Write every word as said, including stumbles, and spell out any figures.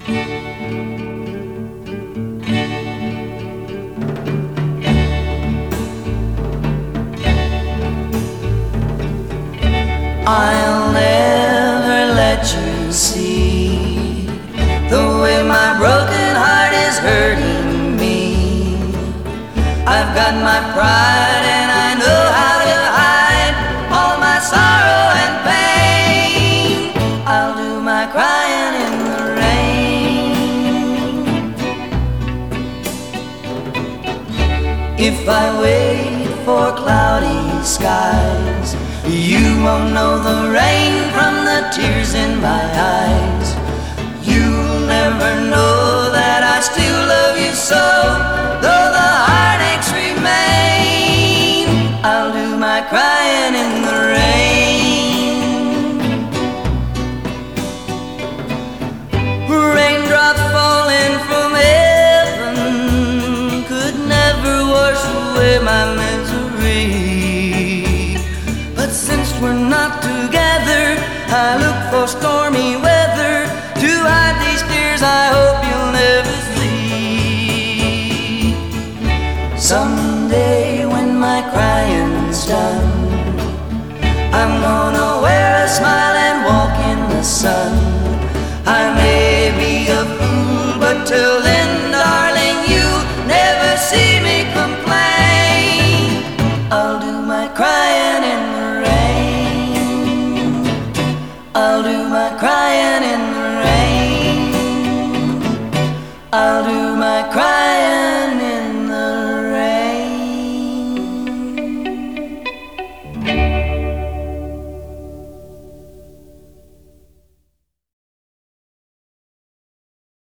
I'll never let you see the way my broken heart is hurting me. I've got my pride and I know how to hide all my sorrow and pain. I'll do my crying in the rain. If I wait for cloudy skies, you won't know the rain from the tears in my eyes. You'll never know that I still love you so, though the heartaches remain. I'll do my crying in the rain. Raindrops falling from heaven could never wash away my misery. Since we're not together, I look for stormy weather to hide these tears I hope you'll never see. Someday when my crying's done, I'm gonna wear a smile and walk in the sun. I may be a fool, but till then, darling, you'll never see me complain. I'll do my crying in the I'll do my crying in the rain. I'll do